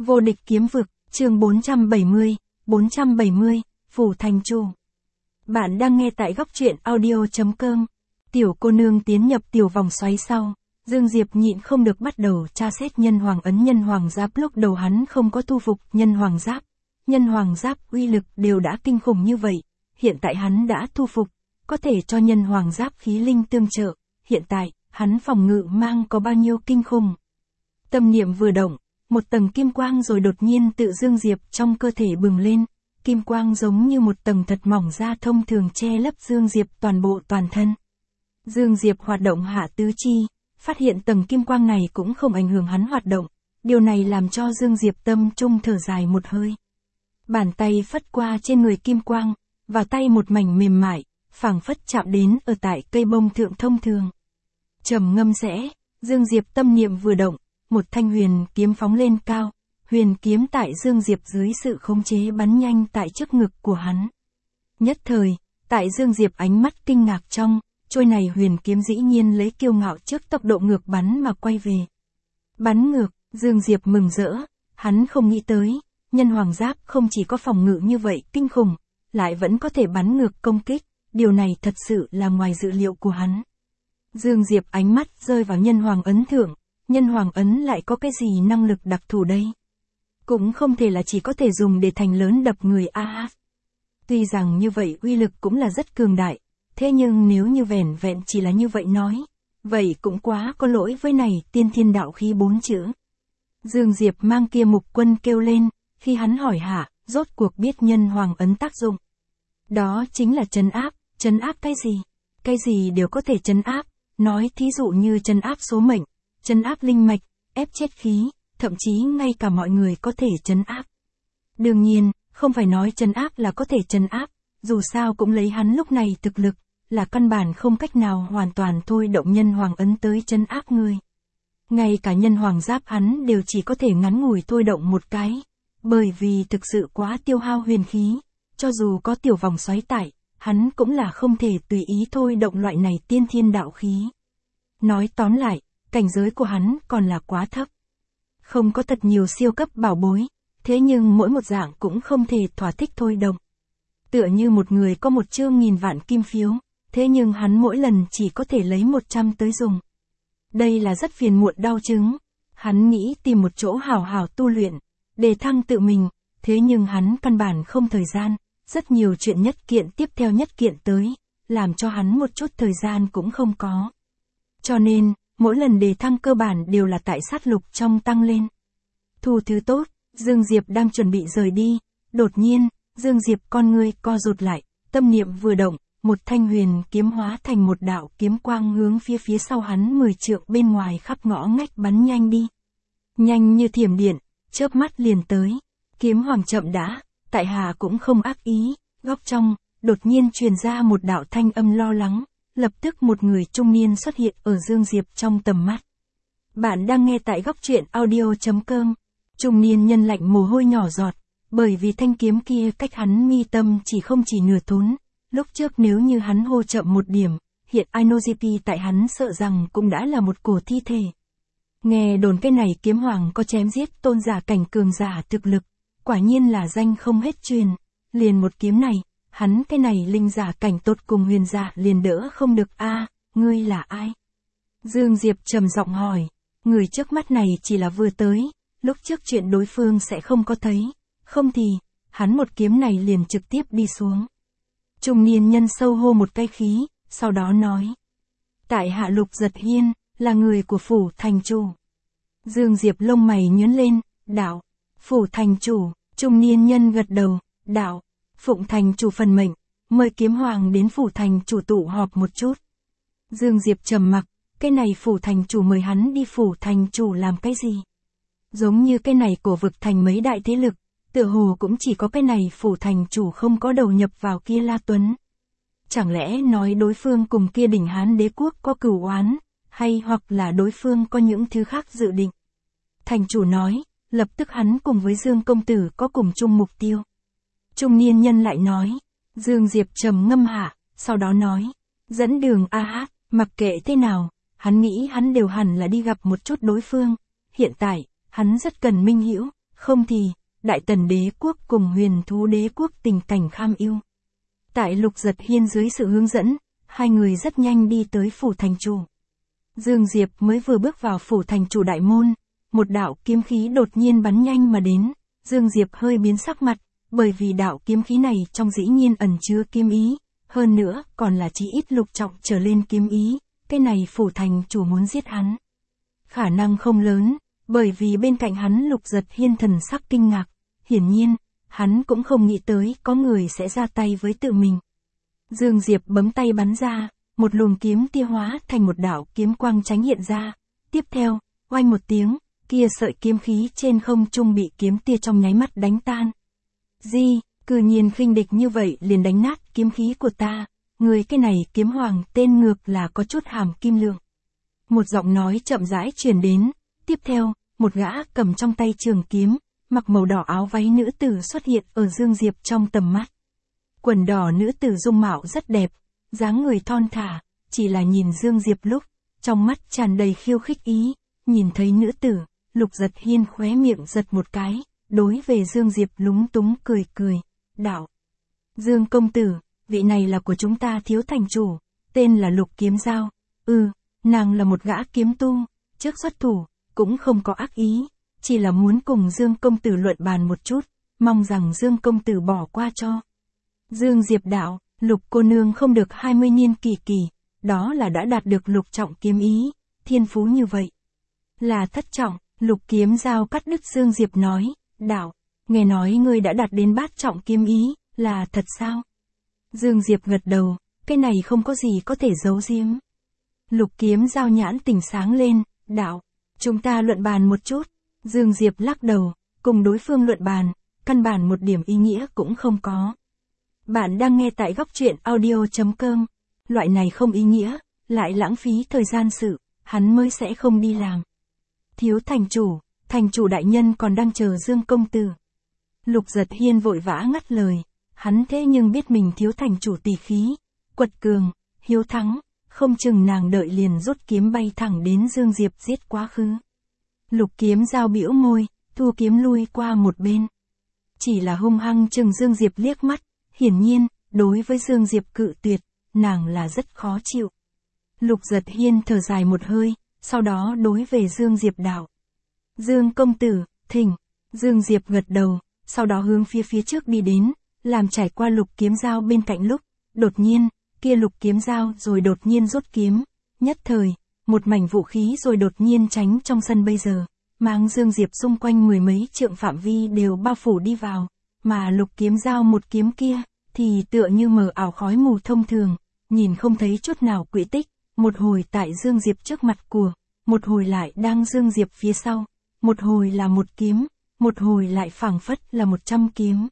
Vô địch kiếm vực, chương 470, Phủ Thành Chủ. Bạn đang nghe tại góc truyện audio.com. Tiểu cô nương tiến nhập tiểu vòng xoáy sau, Dương Diệp nhịn không được bắt đầu tra xét nhân hoàng ấn nhân hoàng giáp. Lúc đầu hắn không có thu phục nhân hoàng giáp uy lực đều đã kinh khủng như vậy, hiện tại hắn đã thu phục, có thể cho nhân hoàng giáp khí linh tương trợ, hiện tại, hắn phòng ngự mang có bao nhiêu kinh khủng. Tâm niệm vừa động, một tầng kim quang rồi đột nhiên tự Dương Diệp trong cơ thể bừng lên, kim quang giống như một tầng thật mỏng da thông thường che lấp Dương Diệp toàn bộ toàn thân. Dương Diệp hoạt động hạ tứ chi, phát hiện tầng kim quang này cũng không ảnh hưởng hắn hoạt động, điều này làm cho Dương Diệp tâm trung thở dài một hơi. Bàn tay phất qua trên người kim quang, vào tay một mảnh mềm mại, phảng phất chạm đến ở tại cây bông thượng thông thường. Trầm ngâm rẽ, Dương Diệp tâm niệm vừa động, một thanh huyền kiếm phóng lên cao, huyền kiếm tại Dương Diệp dưới sự khống chế bắn nhanh tại trước ngực của hắn. Nhất thời, tại Dương Diệp ánh mắt kinh ngạc trong, trôi này huyền kiếm dĩ nhiên lấy kiêu ngạo trước tốc độ ngược bắn mà quay về. Bắn ngược, Dương Diệp mừng rỡ, hắn không nghĩ tới, nhân hoàng giáp không chỉ có phòng ngự như vậy kinh khủng, lại vẫn có thể bắn ngược công kích, điều này thật sự là ngoài dự liệu của hắn. Dương Diệp ánh mắt rơi vào nhân hoàng ấn thượng, nhân hoàng ấn lại có cái gì năng lực đặc thù đây? Cũng không thể là chỉ có thể dùng để thành lớn đập người a. Tuy rằng như vậy uy lực cũng là rất cường đại, thế nhưng nếu như vẻn vẹn chỉ là như vậy nói, vậy cũng quá có lỗi với này tiên thiên đạo khí 4 chữ. Dương Diệp mang kia mục quân kêu lên, khi hắn hỏi hạ, rốt cuộc biết nhân hoàng ấn tác dụng. Đó chính là trấn áp cái gì đều có thể trấn áp, nói thí dụ như trấn áp số mệnh, trấn áp linh mạch, ép chết khí, thậm chí ngay cả mọi người có thể trấn áp. Đương nhiên, không phải nói trấn áp là có thể trấn áp, dù sao cũng lấy hắn lúc này thực lực, là căn bản không cách nào hoàn toàn thôi động nhân hoàng ấn tới trấn áp người. Ngay cả nhân hoàng giáp hắn đều chỉ có thể ngắn ngủi thôi động một cái, bởi vì thực sự quá tiêu hao huyền khí, cho dù có tiểu vòng xoáy tại, hắn cũng là không thể tùy ý thôi động loại này tiên thiên đạo khí. Nói tóm lại, cảnh giới của hắn còn là quá thấp. Không có thật nhiều siêu cấp bảo bối, thế nhưng mỗi một dạng cũng không thể thỏa thích thôi động. Tựa như một người có 1.000.000 vạn kim phiếu, thế nhưng hắn mỗi lần chỉ có thể lấy 100 tới dùng. Đây là rất phiền muộn đau chứng. Hắn nghĩ tìm một chỗ hào hào tu luyện, đề thăng tự mình, thế nhưng hắn căn bản không thời gian, rất nhiều chuyện nhất kiện tiếp theo nhất kiện tới, làm cho hắn một chút thời gian cũng không có. Cho nên, mỗi lần đề thăng cơ bản đều là tại sát lục trong tăng lên. Thu thứ tốt, Dương Diệp đang chuẩn bị rời đi, đột nhiên, Dương Diệp con ngươi co rụt lại, tâm niệm vừa động, một thanh huyền kiếm hóa thành một đạo kiếm quang hướng phía sau hắn 10 trượng bên ngoài khắp ngõ ngách bắn nhanh đi. Nhanh như thiểm điện, chớp mắt liền tới. Kiếm hoàng chậm đã, tại hạ cũng không ác ý, góc trong, đột nhiên truyền ra một đạo thanh âm lo lắng, lập tức một người trung niên xuất hiện ở Dương Diệp trong tầm mắt. Bạn đang nghe tại góc truyện audio.com. Trung niên nhân lạnh mồ hôi nhỏ giọt, bởi vì thanh kiếm kia cách hắn mi tâm chỉ nửa thốn. Lúc trước nếu như hắn hô chậm một điểm, hiện Inozipi tại hắn sợ rằng cũng đã là một cổ thi thể. Nghe đồn cái này kiếm hoàng có chém giết tôn giả cảnh cường giả thực lực, quả nhiên là danh không hết truyền, liền một kiếm này, hắn cái này linh giả cảnh tột cùng huyền giả liền đỡ không được a. Ngươi là ai? Dương Diệp trầm giọng hỏi, người trước mắt này chỉ là vừa tới, lúc trước chuyện đối phương sẽ không có thấy, không thì, hắn một kiếm này liền trực tiếp đi xuống. Trung niên nhân sâu hô một cái khí, sau đó nói, tại hạ Lục Giật Hiên, là người của Phủ Thành Chủ. Dương Diệp lông mày nhướng lên, đạo, Phủ Thành Chủ, trung niên nhân gật đầu, đạo, phụng thành chủ phần mệnh, mời kiếm hoàng đến Phủ Thành Chủ tụ họp một chút. Dương Diệp trầm mặc, cái này Phủ Thành Chủ mời hắn đi Phủ Thành Chủ làm cái gì? Giống như cái này cổ vực thành mấy đại thế lực, tựa hồ cũng chỉ có cái này Phủ Thành Chủ không có đầu nhập vào kia La Tuấn. Chẳng lẽ nói đối phương cùng kia đỉnh Hán đế quốc có cửu oán, hay hoặc là đối phương có những thứ khác dự định? Thành chủ nói, lập tức hắn cùng với Dương công tử có cùng chung mục tiêu. Trung niên nhân lại nói, Dương Diệp trầm ngâm hạ, sau đó nói, dẫn đường a, mặc kệ thế nào, hắn nghĩ hắn đều hẳn là đi gặp một chút đối phương, hiện tại, hắn rất cần minh hữu, không thì, Đại Tần đế quốc cùng Huyền Thú đế quốc tình cảnh kham ưu. Tại Lục Giật Hiên dưới sự hướng dẫn, hai người rất nhanh đi tới phủ thành chủ. Dương Diệp mới vừa bước vào phủ thành chủ đại môn, một đạo kiếm khí đột nhiên bắn nhanh mà đến, Dương Diệp hơi biến sắc mặt, bởi vì đạo kiếm khí này trong dĩ nhiên ẩn chứa kiếm ý, hơn nữa còn là chí ít lục trọng trở lên kiếm ý, cái này phủ thành chủ muốn giết hắn. Khả năng không lớn, bởi vì bên cạnh hắn Lục Giật Hiên thần sắc kinh ngạc, hiển nhiên, hắn cũng không nghĩ tới có người sẽ ra tay với tự mình. Dương Diệp bấm tay bắn ra, một luồng kiếm tia hóa thành một đạo kiếm quang chánh hiện ra, tiếp theo, oanh một tiếng, kia sợi kiếm khí trên không trung bị kiếm tia trong nháy mắt đánh tan. Di, cư nhiên khinh địch như vậy liền đánh nát kiếm khí của ta, người cái này kiếm hoàng tên ngược là có chút hàm kim lượng. Một giọng nói chậm rãi truyền đến, tiếp theo, một gã cầm trong tay trường kiếm, mặc màu đỏ áo váy nữ tử xuất hiện ở Dương Diệp trong tầm mắt. Quần đỏ nữ tử dung mạo rất đẹp, dáng người thon thả, chỉ là nhìn Dương Diệp lúc, trong mắt tràn đầy khiêu khích ý, nhìn thấy nữ tử, Lục Giật Hiên khóe miệng giật một cái, đối về Dương Diệp lúng túng cười cười, đạo. Dương công tử, vị này là của chúng ta thiếu thành chủ, tên là Lục Kiếm Giao, nàng là một gã kiếm tu, trước xuất thủ, cũng không có ác ý, chỉ là muốn cùng Dương công tử luận bàn một chút, mong rằng Dương công tử bỏ qua cho. Dương Diệp đạo, Lục cô nương không được 20 niên kỳ kỳ, đó là đã đạt được lục trọng kiếm ý, thiên phú như vậy. Là thất trọng, Lục Kiếm Giao cắt đứt Dương Diệp nói, đạo, nghe nói ngươi đã đạt đến bát trọng kiếm ý, là thật sao? Dương Diệp gật đầu, cái này không có gì có thể giấu giếm. Lục Kiếm Giao nhãn tỉnh sáng lên, đạo, chúng ta luận bàn một chút. Dương Diệp lắc đầu, cùng đối phương luận bàn, căn bản một điểm ý nghĩa cũng không có. Bạn đang nghe tại góc truyện audio.com, loại này không ý nghĩa, lại lãng phí thời gian sự, hắn mới sẽ không đi làm. Thiếu thành chủ đại nhân còn đang chờ Dương công tử. Lục Giật Hiên vội vã ngắt lời, hắn thế nhưng biết mình thiếu thành chủ tỷ khí, quật cường, hiếu thắng, không chừng nàng đợi liền rút kiếm bay thẳng đến Dương Diệp giết quá khứ. Lục Kiếm Giao bĩu môi, thu kiếm lui qua một bên. Chỉ là hung hăng chừng Dương Diệp liếc mắt, hiển nhiên, đối với Dương Diệp cự tuyệt, nàng là rất khó chịu. Lục Giật Hiên thở dài một hơi, sau đó đối về Dương Diệp đạo. Dương công tử, thỉnh. Dương Diệp gật đầu, sau đó hướng phía trước đi đến, làm trải qua Lục Kiếm Giao bên cạnh lúc, đột nhiên, kia Lục Kiếm Giao rồi đột nhiên rút kiếm, nhất thời, một mảnh vũ khí rồi đột nhiên tránh trong sân bây giờ, mang Dương Diệp xung quanh mười mấy trượng phạm vi đều bao phủ đi vào, mà Lục Kiếm Giao một kiếm kia, thì tựa như mờ ảo khói mù thông thường, nhìn không thấy chút nào quỹ tích, một hồi tại Dương Diệp trước mặt của, một hồi lại đang Dương Diệp phía sau, một hồi là một kiếm, một hồi lại phảng phất là 100 kiếm.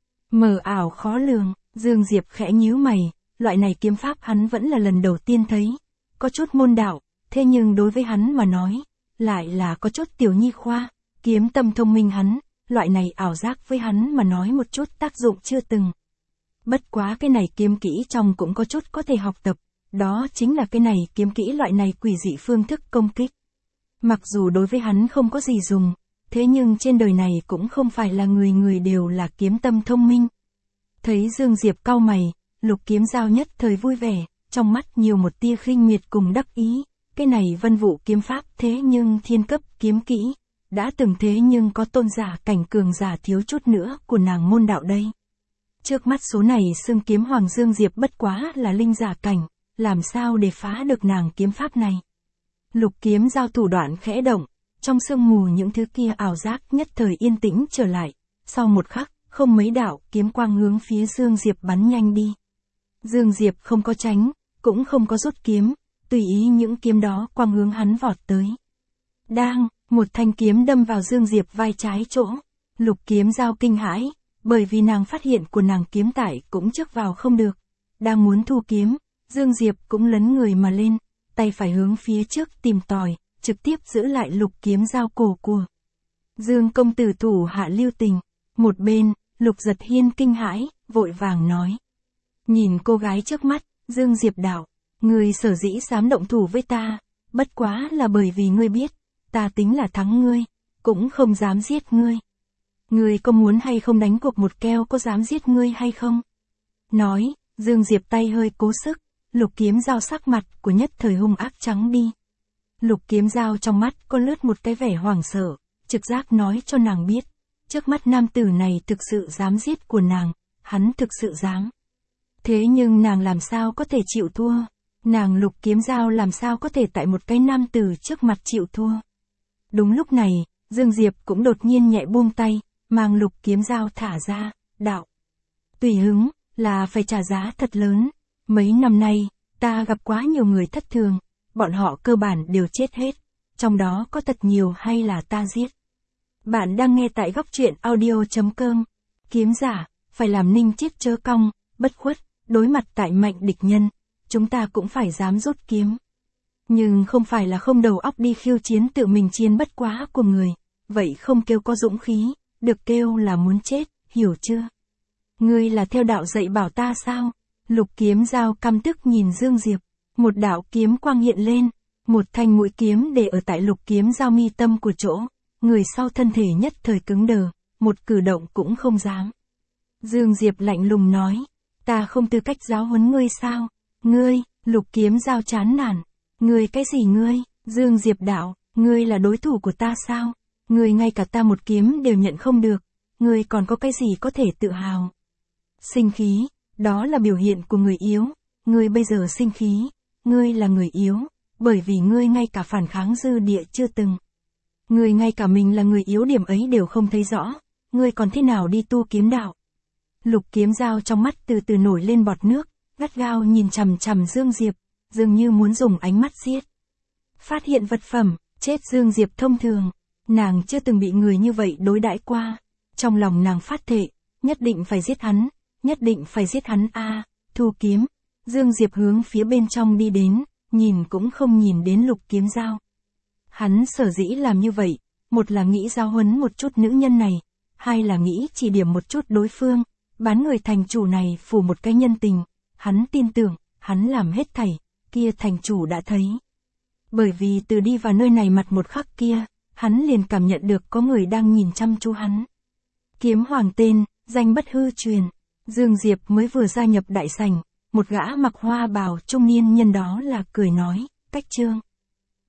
Mờ ảo khó lường, Dương Diệp khẽ nhíu mày, loại này kiếm pháp hắn vẫn là lần đầu tiên thấy, có chút môn đạo, thế nhưng đối với hắn mà nói, lại là có chút tiểu nhi khoa, kiếm tâm thông minh hắn, loại này ảo giác với hắn mà nói một chút tác dụng chưa từng. Bất quá cái này kiếm kỹ trong cũng có chút có thể học tập, đó chính là cái này kiếm kỹ loại này quỷ dị phương thức công kích. Mặc dù đối với hắn không có gì dùng, thế nhưng trên đời này cũng không phải là người người đều là kiếm tâm thông minh. Thấy Dương Diệp cau mày, Lục Kiếm Giao nhất thời vui vẻ, trong mắt nhiều một tia khinh miệt cùng đắc ý, cái này vân vụ kiếm pháp thế nhưng thiên cấp kiếm kỹ, đã từng thế nhưng có tôn giả cảnh cường giả thiếu chút nữa của nàng môn đạo đây. Trước mắt số này xưng kiếm hoàng Dương Diệp bất quá là linh giả cảnh, làm sao để phá được nàng kiếm pháp này. Lục Kiếm Giao thủ đoạn khẽ động, trong sương mù những thứ kia ảo giác nhất thời yên tĩnh trở lại, sau một khắc, không mấy đạo kiếm quang hướng phía Dương Diệp bắn nhanh đi. Dương Diệp không có tránh, cũng không có rút kiếm, tùy ý những kiếm đó quang hướng hắn vọt tới. Đang, một thanh kiếm đâm vào Dương Diệp vai trái chỗ, Lục Kiếm Giao kinh hãi, bởi vì nàng phát hiện của nàng kiếm tải cũng trước vào không được. Đang muốn thu kiếm, Dương Diệp cũng lấn người mà lên, tay phải hướng phía trước tìm tòi, trực tiếp giữ lại Lục Kiếm Giao cổ của. Dương công tử thủ hạ lưu tình, một bên, Lục Giật Hiên kinh hãi, vội vàng nói. Nhìn cô gái trước mắt, Dương Diệp đạo, ngươi sở dĩ dám động thủ với ta, bất quá là bởi vì ngươi biết, ta tính là thắng ngươi, cũng không dám giết ngươi. Ngươi có muốn hay không đánh cuộc một keo có dám giết ngươi hay không? Nói, Dương Diệp tay hơi cố sức, Lục Kiếm Dao sắc mặt của nhất thời hung ác trắng đi. Lục Kiếm Dao trong mắt có lướt một cái vẻ hoảng sợ, trực giác nói cho nàng biết, trước mắt nam tử này thực sự dám giết của nàng, hắn thực sự dám. Thế nhưng nàng làm sao có thể chịu thua? Nàng Lục Kiếm Dao làm sao có thể tại một cái nam tử trước mặt chịu thua? Đúng lúc này, Dương Diệp cũng đột nhiên nhẹ buông tay, mang Lục Kiếm Dao thả ra, đạo. Tùy hứng, là phải trả giá thật lớn. Mấy năm nay, ta gặp quá nhiều người thất thường, bọn họ cơ bản đều chết hết, trong đó có thật nhiều hay là ta giết. Bạn đang nghe tại góc truyện audio.com. Kiếm giả, phải làm ninh chiếc chớ cong, bất khuất, đối mặt tại mạnh địch nhân, chúng ta cũng phải dám rút kiếm. Nhưng không phải là không đầu óc đi khiêu chiến tự mình chiến bất quá của người, vậy không kêu có dũng khí, được kêu là muốn chết, hiểu chưa? Ngươi là theo đạo dạy bảo ta sao? Lục Kiếm Dao căm tức nhìn Dương Diệp, một đạo kiếm quang hiện lên, một thanh mũi kiếm để ở tại Lục Kiếm Dao mi tâm của chỗ, người sau thân thể nhất thời cứng đờ, một cử động cũng không dám. Dương Diệp lạnh lùng nói, ta không tư cách giáo huấn ngươi sao? Ngươi, Lục Kiếm Dao chán nản, ngươi cái gì ngươi? Dương Diệp đạo, ngươi là đối thủ của ta sao? Ngươi ngay cả ta một kiếm đều nhận không được, ngươi còn có cái gì có thể tự hào? Sinh khí, đó là biểu hiện của người yếu, ngươi bây giờ sinh khí, ngươi là người yếu, bởi vì ngươi ngay cả phản kháng dư địa chưa từng. Ngươi ngay cả mình là người yếu điểm ấy đều không thấy rõ, ngươi còn thế nào đi tu kiếm đạo? Lục Kiếm Dao trong mắt từ từ nổi lên bọt nước, gắt gao nhìn chằm chằm Dương Diệp, dường như muốn dùng ánh mắt giết. Phát hiện vật phẩm, chết Dương Diệp thông thường, nàng chưa từng bị người như vậy đối đãi qua. Trong lòng nàng phát thệ, nhất định phải giết hắn, nhất định phải giết hắn a. Thu kiếm, Dương Diệp hướng phía bên trong đi đến, nhìn cũng không nhìn đến Lục Kiếm Dao. Hắn sở dĩ làm như vậy, một là nghĩ giáo huấn một chút nữ nhân này, hai là nghĩ chỉ điểm một chút đối phương, bán người thành chủ này phủ một cái nhân tình, hắn tin tưởng, hắn làm hết thảy, kia thành chủ đã thấy. Bởi vì từ đi vào nơi này mặt một khắc kia, hắn liền cảm nhận được có người đang nhìn chăm chú hắn. Kiếm hoàng tên, danh bất hư truyền. Dương Diệp mới vừa gia nhập đại sảnh, một gã mặc hoa bào trung niên nhân đó là cười nói, Cách Trương.